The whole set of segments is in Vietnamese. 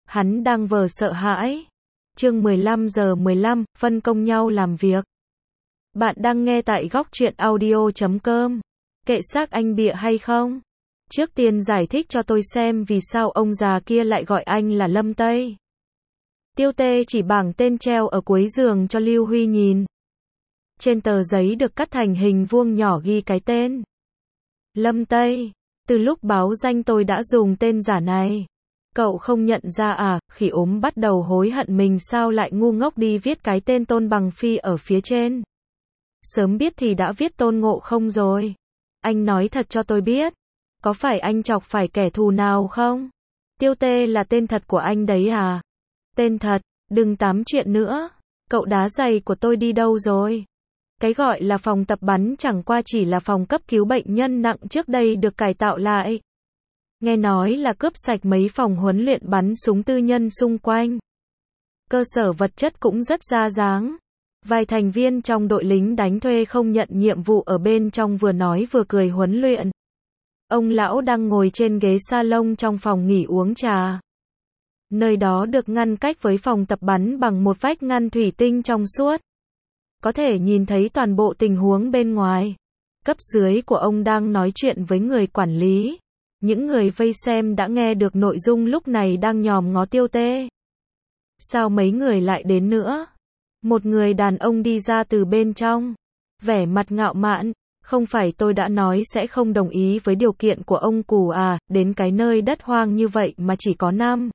Hắn đang vờ sợ hãi. Chương 15:15, phân công nhau làm việc. Bạn đang nghe tại góc truyện audio.com. Kệ xác anh bịa hay không? Trước tiên giải thích cho tôi xem vì sao ông già kia lại gọi anh là Lâm Tây. Tiêu Tê chỉ bảng tên treo ở cuối giường cho Lưu Huy nhìn. Trên tờ giấy được cắt thành hình vuông nhỏ ghi cái tên. Lâm Tây. Từ lúc báo danh tôi đã dùng tên giả này. Cậu không nhận ra à? Khỉ ốm bắt đầu hối hận mình sao lại ngu ngốc đi viết cái tên Tôn Bằng Phi ở phía trên. Sớm biết thì đã viết Tôn Ngộ Không rồi. Anh nói thật cho tôi biết. Có phải anh chọc phải kẻ thù nào không? Tiêu Tê là tên thật của anh đấy à? Tên thật, đừng tám chuyện nữa. Cậu đá giày của tôi đi đâu rồi? Cái gọi là phòng tập bắn chẳng qua chỉ là phòng cấp cứu bệnh nhân nặng trước đây được cải tạo lại. Nghe nói là cướp sạch mấy phòng huấn luyện bắn súng tư nhân xung quanh. Cơ sở vật chất cũng rất ra dáng. Vài thành viên trong đội lính đánh thuê không nhận nhiệm vụ ở bên trong vừa nói vừa cười huấn luyện. Ông lão đang ngồi trên ghế salon trong phòng nghỉ uống trà. Nơi đó được ngăn cách với phòng tập bắn bằng một vách ngăn thủy tinh trong suốt. Có thể nhìn thấy toàn bộ tình huống bên ngoài. Cấp dưới của ông đang nói chuyện với người quản lý. Những người vây xem đã nghe được nội dung lúc này đang nhòm ngó Tiêu Tê. Sao mấy người lại đến nữa? Một người đàn ông đi ra từ bên trong. Vẻ mặt ngạo mạn. Không phải tôi đã nói sẽ không đồng ý với điều kiện của ông Cù à, đến cái nơi đất hoang như vậy mà chỉ có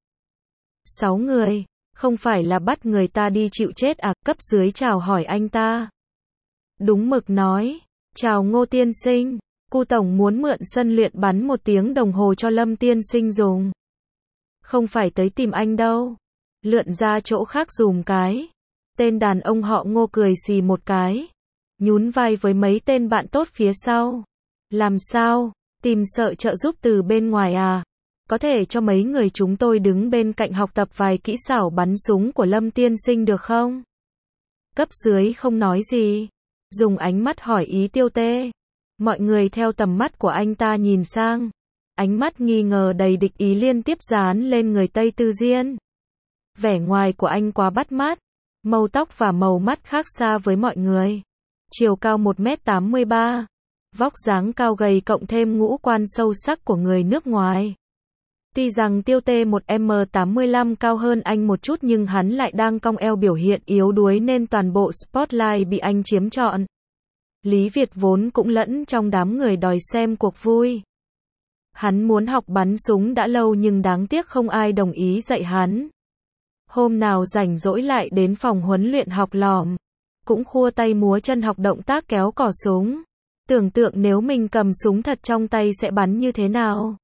5-6 người. Không phải là bắt người ta đi chịu chết à? Cấp dưới chào hỏi anh ta. Đúng mực nói. Chào Ngô tiên sinh. Cu tổng muốn mượn sân luyện bắn 1 tiếng đồng hồ cho Lâm tiên sinh dùng. Không phải tới tìm anh đâu. Lượn ra chỗ khác dùm cái. Tên đàn ông họ Ngô cười xì một cái. Nhún vai với mấy tên bạn tốt phía sau. Làm sao? Tìm sợ trợ giúp từ bên ngoài à? Có thể cho mấy người chúng tôi đứng bên cạnh học tập vài kỹ xảo bắn súng của Lâm tiên sinh được không? Cấp dưới không nói gì. Dùng ánh mắt hỏi ý Tiêu Tê. Mọi người theo tầm mắt của anh ta nhìn sang. Ánh mắt nghi ngờ đầy địch ý liên tiếp dán lên người Tây Tư Diên. Vẻ ngoài của anh quá bắt mắt. Màu tóc và màu mắt khác xa với mọi người. Chiều cao 1m83. Vóc dáng cao gầy cộng thêm ngũ quan sâu sắc của người nước ngoài. Tuy rằng Tiêu Tê 1m85 cao hơn anh một chút nhưng hắn lại đang cong eo biểu hiện yếu đuối nên toàn bộ spotlight bị anh chiếm trọn. Lý Việt vốn cũng lẫn trong đám người đòi xem cuộc vui. Hắn muốn học bắn súng đã lâu nhưng đáng tiếc không ai đồng ý dạy hắn. Hôm nào rảnh rỗi lại đến phòng huấn luyện học lỏm. Cũng khua tay múa chân học động tác kéo cò súng. Tưởng tượng nếu mình cầm súng thật trong tay sẽ bắn như thế nào.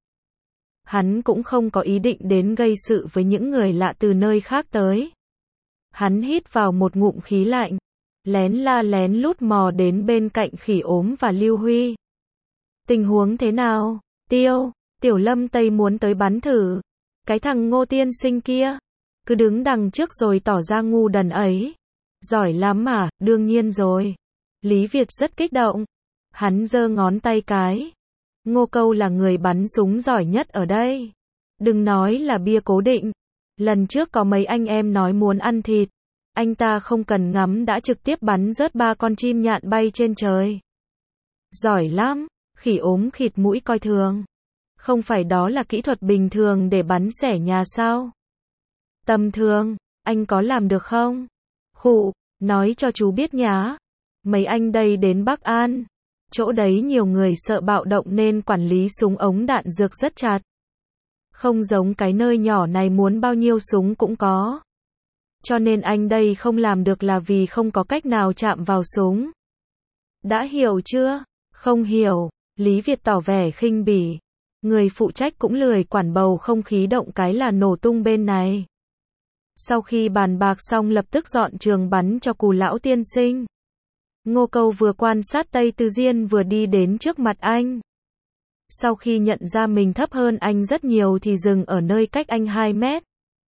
Hắn cũng không có ý định đến gây sự với những người lạ từ nơi khác tới. Hắn hít vào một ngụm khí lạnh. Lén la lén lút mò đến bên cạnh Khỉ Ốm và Lưu Huy. Tình huống thế nào? Tiểu Lâm Tây muốn tới bắn thử. Cái thằng Ngô tiên sinh kia. Cứ đứng đằng trước rồi tỏ ra ngu đần ấy. Giỏi lắm mà, đương nhiên rồi. Lý Việt rất kích động. Hắn giơ ngón tay cái. Ngô Câu là người bắn súng giỏi nhất ở đây. Đừng nói là bia cố định. Lần trước có mấy anh em nói muốn ăn thịt. Anh ta không cần ngắm đã trực tiếp bắn rớt 3 con chim nhạn bay trên trời. Giỏi lắm. Khỉ Ốm khịt mũi coi thường. Không phải đó là kỹ thuật bình thường để bắn xẻ nhà sao? Tầm thường, anh có làm được không? Khụ, nói cho chú biết nhá. Mấy anh đây đến Bắc An. Chỗ đấy nhiều người sợ bạo động nên quản lý súng ống đạn dược rất chặt. Không giống cái nơi nhỏ này muốn bao nhiêu súng cũng có. Cho nên anh đây không làm được là vì không có cách nào chạm vào súng. Đã hiểu chưa? Không hiểu. Lý Việt tỏ vẻ khinh bỉ. Người phụ trách cũng lười quản bầu không khí động cái là nổ tung bên này. Sau khi bàn bạc xong lập tức dọn trường bắn cho Cù lão tiên sinh. Ngô Câu vừa quan sát Tây Tư Diên vừa đi đến trước mặt anh. Sau khi nhận ra mình thấp hơn anh rất nhiều thì dừng ở nơi cách anh 2 mét.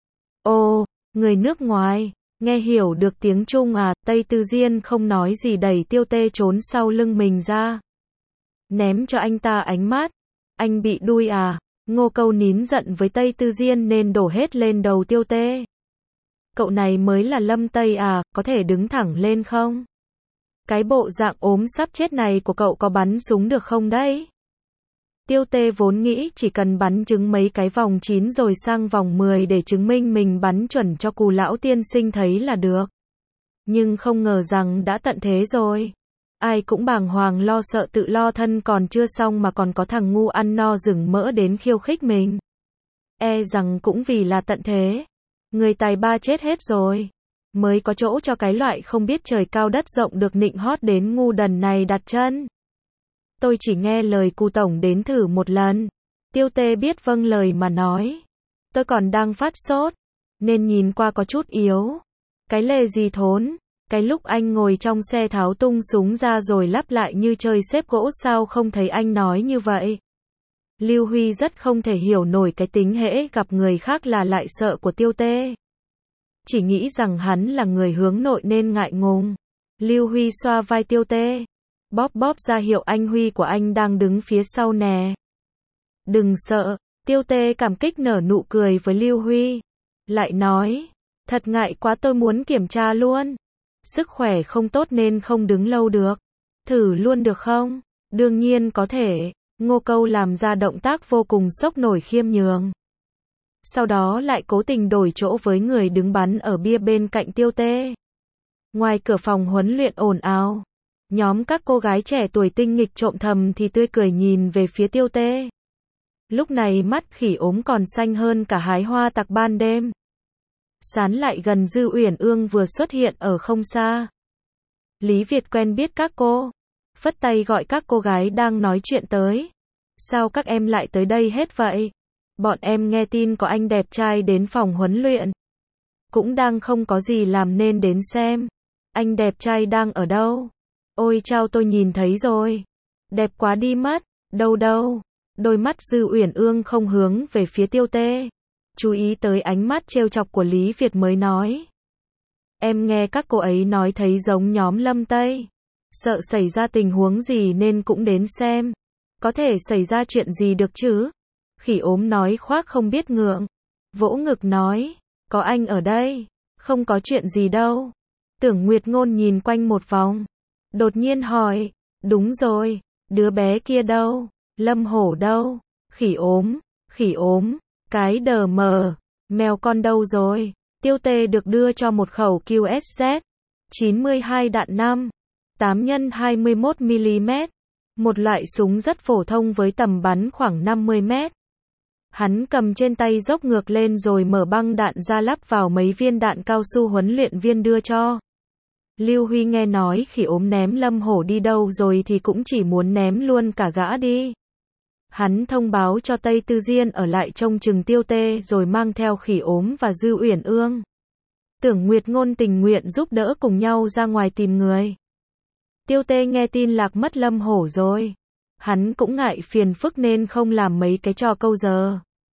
Ồ, người nước ngoài, nghe hiểu được tiếng Trung à? Tây Tư Diên không nói gì đẩy Tiêu Tê trốn sau lưng mình ra. Ném cho anh ta ánh mắt. Anh bị đuôi à? Ngô Câu nín giận với Tây Tư Diên nên đổ hết lên đầu Tiêu Tê. Cậu này mới là Lâm Tây à, có thể đứng thẳng lên không? Cái bộ dạng ốm sắp chết này của cậu có bắn súng được không đấy? Tiêu Tê vốn nghĩ chỉ cần bắn trúng mấy cái vòng 9 rồi sang vòng 10 để chứng minh mình bắn chuẩn cho Cù lão tiên sinh thấy là được. Nhưng không ngờ rằng đã tận thế rồi. Ai cũng bàng hoàng lo sợ tự lo thân còn chưa xong mà còn có thằng ngu ăn no rừng mỡ đến khiêu khích mình. E rằng cũng vì là tận thế. Người tài ba chết hết rồi. Mới có chỗ cho cái loại không biết trời cao đất rộng được nịnh hót đến ngu đần này đặt chân. Tôi chỉ nghe lời Cù tổng đến thử một lần. Tiêu Tê biết vâng lời mà nói. Tôi còn đang phát sốt, nên nhìn qua có chút yếu. Cái lề gì thốn, cái lúc anh ngồi trong xe tháo tung súng ra rồi lắp lại như chơi xếp gỗ sao không thấy anh nói như vậy. Lưu Huy rất không thể hiểu nổi cái tính hễ gặp người khác là lại sợ của Tiêu Tê. Chỉ nghĩ rằng hắn là người hướng nội nên ngại ngùng. Lưu Huy xoa vai Tiêu Tê. Bóp bóp ra hiệu anh Huy của anh đang đứng phía sau nè. Đừng sợ, Tiêu Tê cảm kích nở nụ cười với Lưu Huy. Lại nói, thật ngại quá tôi muốn kiểm tra luôn. Sức khỏe không tốt nên không đứng lâu được. Thử luôn được không? Đương nhiên có thể. Ngô Câu làm ra động tác vô cùng sốc nổi khiêm nhường. Sau đó lại cố tình đổi chỗ với người đứng bắn ở bia bên cạnh Tiêu Tê. Ngoài cửa phòng huấn luyện ồn ào. Nhóm các cô gái trẻ tuổi tinh nghịch trộm thầm thì tươi cười nhìn về phía Tiêu Tê. Lúc này mắt khỉ ốm còn xanh hơn cả hái hoa tặc ban đêm. Sán lại gần Dư Uyển Ương vừa xuất hiện ở không xa. Lý Việt quen biết các cô. Phất tay gọi các cô gái đang nói chuyện tới. Sao các em lại tới đây hết vậy? Bọn em nghe tin có anh đẹp trai đến phòng huấn luyện. Cũng đang không có gì làm nên đến xem. Anh đẹp trai đang ở đâu? Ôi chao tôi nhìn thấy rồi. Đẹp quá đi mất. Đâu đâu. Đôi mắt Dư Uyển Ương không hướng về phía Tiêu Tê. Chú ý tới ánh mắt trêu chọc của Lý Việt mới nói. Em nghe các cô ấy nói thấy giống nhóm Lâm Tây. Sợ xảy ra tình huống gì nên cũng đến xem. Có thể xảy ra chuyện gì được chứ? Khỉ ốm nói khoác không biết ngượng. Vỗ ngực nói. Có anh ở đây. Không có chuyện gì đâu. Tưởng Nguyệt Ngôn nhìn quanh một vòng. Đột nhiên hỏi. Đúng rồi. Đứa bé kia đâu? Lâm Hổ đâu? Khỉ ốm. Khỉ ốm. Cái đờ mờ. Mèo con đâu rồi? Tiêu Tê được đưa cho một khẩu QSZ. 92 đạn 5. 8 x 21mm. Một loại súng rất phổ thông với tầm bắn khoảng 50 mét. Hắn cầm trên tay dốc ngược lên rồi mở băng đạn ra lắp vào mấy viên đạn cao su huấn luyện viên đưa cho. Lưu Huy nghe nói khỉ ốm ném Lâm Hổ đi đâu rồi thì cũng chỉ muốn ném luôn cả gã đi. Hắn thông báo cho Tây Tư Diên ở lại trông chừng Tiêu Tê rồi mang theo khỉ ốm và Dư Uyển Ương. Tưởng Nguyệt Ngôn tình nguyện giúp đỡ cùng nhau ra ngoài tìm người. Tiêu Tê nghe tin lạc mất Lâm Hổ rồi. Hắn cũng ngại phiền phức nên không làm mấy cái trò câu giờ.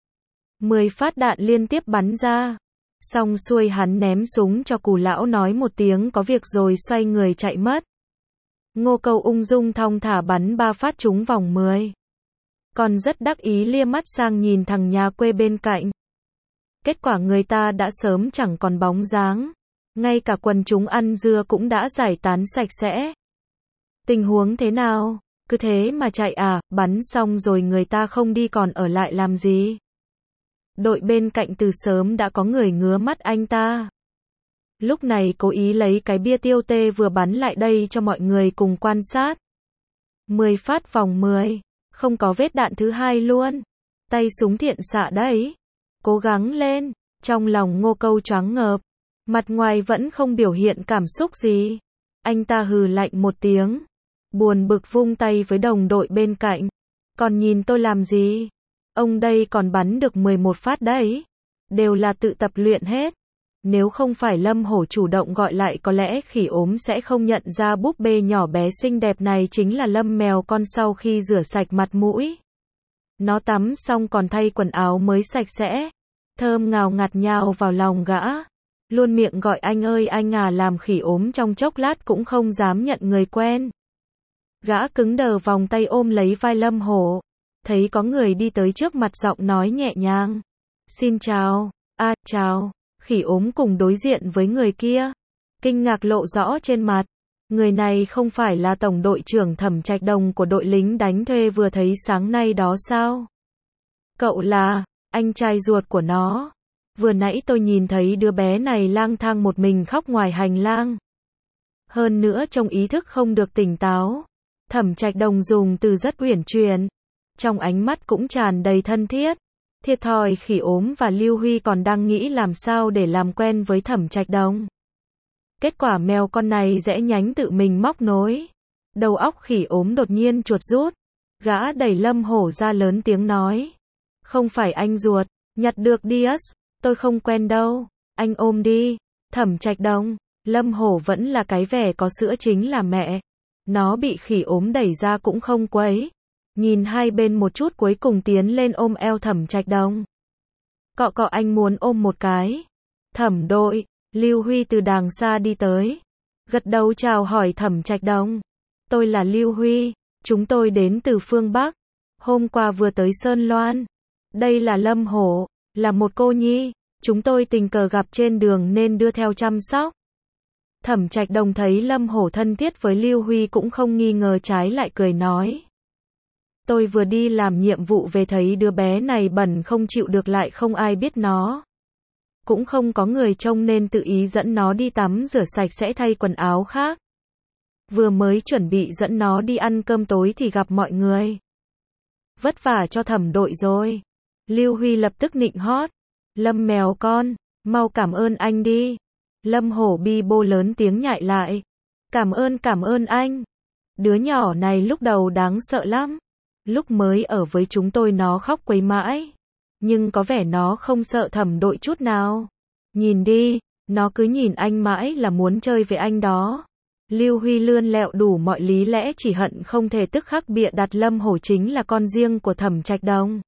10 phát đạn liên tiếp bắn ra. Xong xuôi hắn ném súng cho Cù lão nói một tiếng có việc rồi xoay người chạy mất. Ngô Câu ung dung thong thả bắn 3 phát trúng vòng 10. Còn rất đắc ý lia mắt sang nhìn thằng nhà quê bên cạnh. Kết quả người ta đã sớm chẳng còn bóng dáng. Ngay cả quần chúng ăn dưa cũng đã giải tán sạch sẽ. Tình huống thế nào? Cứ thế mà chạy à, bắn xong rồi người ta không đi còn ở lại làm gì? Đội bên cạnh từ sớm đã có người ngứa mắt anh ta. Lúc này cố ý lấy cái bia Tiêu Tê vừa bắn lại đây cho mọi người cùng quan sát. 10 phát vòng 10. Không có vết đạn thứ hai luôn. Tay súng thiện xạ đấy. Cố gắng lên. Trong lòng Ngô Câu choáng ngợp. Mặt ngoài vẫn không biểu hiện cảm xúc gì. Anh ta hừ lạnh một tiếng. Buồn bực vung tay với đồng đội bên cạnh. Còn nhìn tôi làm gì? Ông đây còn bắn được 11 phát đấy. Đều là tự tập luyện hết. Nếu không phải Lâm Hổ chủ động gọi lại có lẽ khỉ ốm sẽ không nhận ra búp bê nhỏ bé xinh đẹp này chính là Lâm mèo con sau khi rửa sạch mặt mũi. Nó tắm xong còn thay quần áo mới sạch sẽ. Thơm ngào ngạt nhào vào lòng gã. Luôn miệng gọi anh ơi anh à làm khỉ ốm trong chốc lát cũng không dám nhận người quen. Gã cứng đờ vòng tay ôm lấy vai Lâm Hổ. thấy có người đi tới trước mặt giọng nói nhẹ nhàng. Xin chào, chào, Khỉ ốm cùng đối diện với người kia. Kinh ngạc lộ rõ trên mặt. Người này không phải là tổng đội trưởng Thẩm Trạch Đồng của đội lính đánh thuê vừa thấy sáng nay đó sao? Cậu là anh trai ruột của nó. Vừa nãy tôi nhìn thấy đứa bé này lang thang một mình khóc ngoài hành lang. Hơn nữa trong ý thức không được tỉnh táo. Thẩm Trạch Đồng dùng từ rất uyển chuyển. Trong ánh mắt cũng tràn đầy thân thiết. Thiệt thòi Khỉ ốm và Lưu Huy còn đang nghĩ làm sao để làm quen với Thẩm Trạch Đồng. Kết quả mèo con này rẽ nhánh tự mình móc nối. Đầu óc Khỉ ốm đột nhiên chuột rút. Gã đẩy Lâm Hổ ra lớn tiếng nói. Không phải anh ruột, nhặt được đi tôi không quen đâu, anh ôm đi. Thẩm Trạch Đồng, Lâm Hổ vẫn là cái vẻ có sữa chính là mẹ. Nó bị Khỉ ốm đẩy ra cũng không quấy. Nhìn hai bên một chút cuối cùng tiến lên ôm eo Thẩm Trạch Đồng. Cọ cọ anh muốn ôm một cái. Thẩm đội, Lưu Huy từ đàng xa đi tới. Gật đầu chào hỏi Thẩm Trạch Đồng. Tôi là Lưu Huy, chúng tôi đến từ phương Bắc. Hôm qua vừa tới Sơn Loan. Đây là Lâm Hổ, là một cô nhi. Chúng tôi tình cờ gặp trên đường nên đưa theo chăm sóc. Thẩm Trạch Đồng thấy Lâm Hổ thân thiết với Lưu Huy cũng không nghi ngờ trái lại cười nói. Tôi vừa đi làm nhiệm vụ về thấy đứa bé này bẩn không chịu được lại không ai biết nó. Cũng không có người trông nên tự ý dẫn nó đi tắm rửa sạch sẽ thay quần áo khác. Vừa mới chuẩn bị dẫn nó đi ăn cơm tối thì gặp mọi người. Vất vả cho Thẩm đội rồi. Lưu Huy lập tức nịnh hót. Lâm mèo con, mau cảm ơn anh đi. Lâm Hổ bi bô lớn tiếng nhại lại. Cảm ơn anh. Đứa nhỏ này lúc đầu đáng sợ lắm. Lúc mới ở với chúng tôi nó khóc quấy mãi. Nhưng có vẻ nó không sợ Thẩm đội chút nào. Nhìn đi, nó cứ nhìn anh mãi là muốn chơi với anh đó. Lưu Huy lươn lẹo đủ mọi lý lẽ chỉ hận không thể tức khắc bịa đặt Lâm Hổ chính là con riêng của Thẩm Trạch Đồng.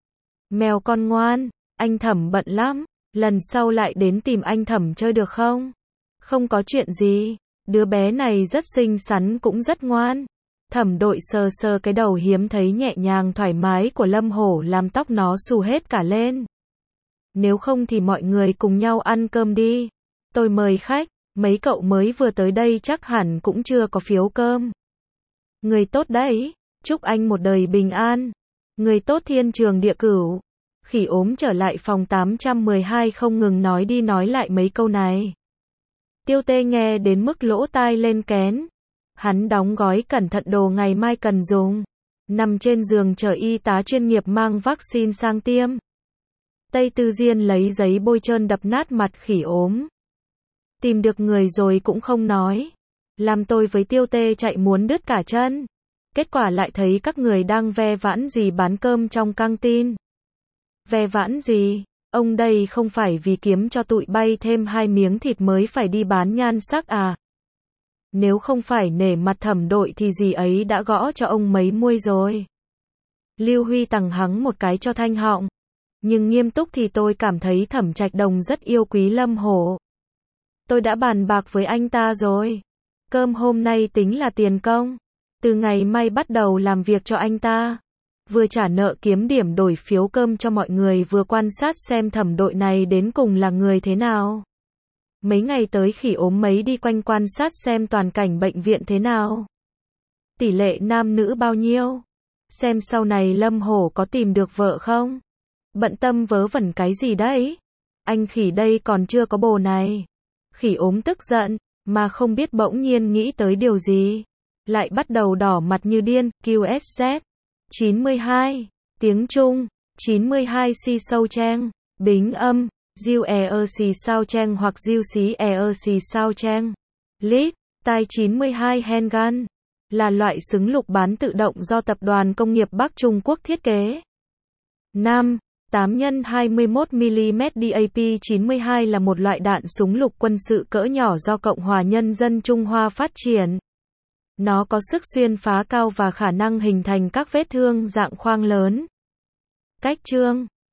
Mèo con ngoan, anh Thẩm bận lắm, lần sau lại đến tìm anh Thẩm chơi được không? Không có chuyện gì, đứa bé này rất xinh xắn cũng rất ngoan. Thẩm đội sờ sờ cái đầu hiếm thấy nhẹ nhàng thoải mái của Lâm Hổ làm tóc nó xù hết cả lên. Nếu không thì mọi người cùng nhau ăn cơm đi. Tôi mời khách, mấy cậu mới vừa tới đây chắc hẳn cũng chưa có phiếu cơm. Người tốt đấy, chúc anh một đời bình an. Người tốt thiên trường địa cửu. Khỉ ốm trở lại phòng 812 không ngừng nói đi nói lại mấy câu này. Tiêu Tê nghe đến mức lỗ tai lên kén. Hắn đóng gói cẩn thận đồ ngày mai cần dùng. Nằm trên giường chờ y tá chuyên nghiệp mang vaccine sang tiêm. Tây Tư Diên lấy giấy bôi trơn đập nát mặt Khỉ ốm. Tìm được người rồi cũng không nói. Làm tôi với Tiêu Tê chạy muốn đứt cả chân. Kết quả lại thấy các người đang ve vãn gì bán cơm trong căng tin. Ve vãn gì? Ông đây không phải vì kiếm cho tụi bay thêm 2 miếng thịt mới phải đi bán nhan sắc à? Nếu không phải nể mặt Thẩm đội thì gì ấy đã gõ cho ông mấy muôi rồi. Lưu Huy tằng hắng một cái cho thanh họng. Nhưng nghiêm túc thì tôi cảm thấy Thẩm Trạch Đồng rất yêu quý Lâm Hổ. Tôi đã bàn bạc với anh ta rồi. Cơm hôm nay tính là tiền công. Từ ngày mai bắt đầu làm việc cho anh ta. Vừa trả nợ kiếm điểm đổi phiếu cơm cho mọi người vừa quan sát xem Thẩm đội này đến cùng là người thế nào. Mấy ngày tới Khỉ ốm mấy đi quanh quan sát xem toàn cảnh bệnh viện thế nào. Tỷ lệ nam nữ bao nhiêu. Xem sau này Lâm Hổ có tìm được vợ không. Bận tâm vớ vẩn cái gì đấy. Anh Khỉ đây còn chưa có bồ này. Khỉ ốm tức giận, mà không biết bỗng nhiên nghĩ tới điều gì. Lại bắt đầu đỏ mặt như điên. QSZ 92, tiếng Trung 92 si sâu trang, bính âm, diêu si sao trang hoặc diêu xí si sao trang. Lít, tai 92 handgun, là loại súng lục bán tự động do Tập đoàn Công nghiệp Bắc Trung Quốc thiết kế. 5. 8x21mm DAP-92 là một loại đạn súng lục quân sự cỡ nhỏ do Cộng hòa Nhân dân Trung Hoa phát triển. Nó có sức xuyên phá cao và khả năng hình thành các vết thương dạng khoang lớn. Cách chương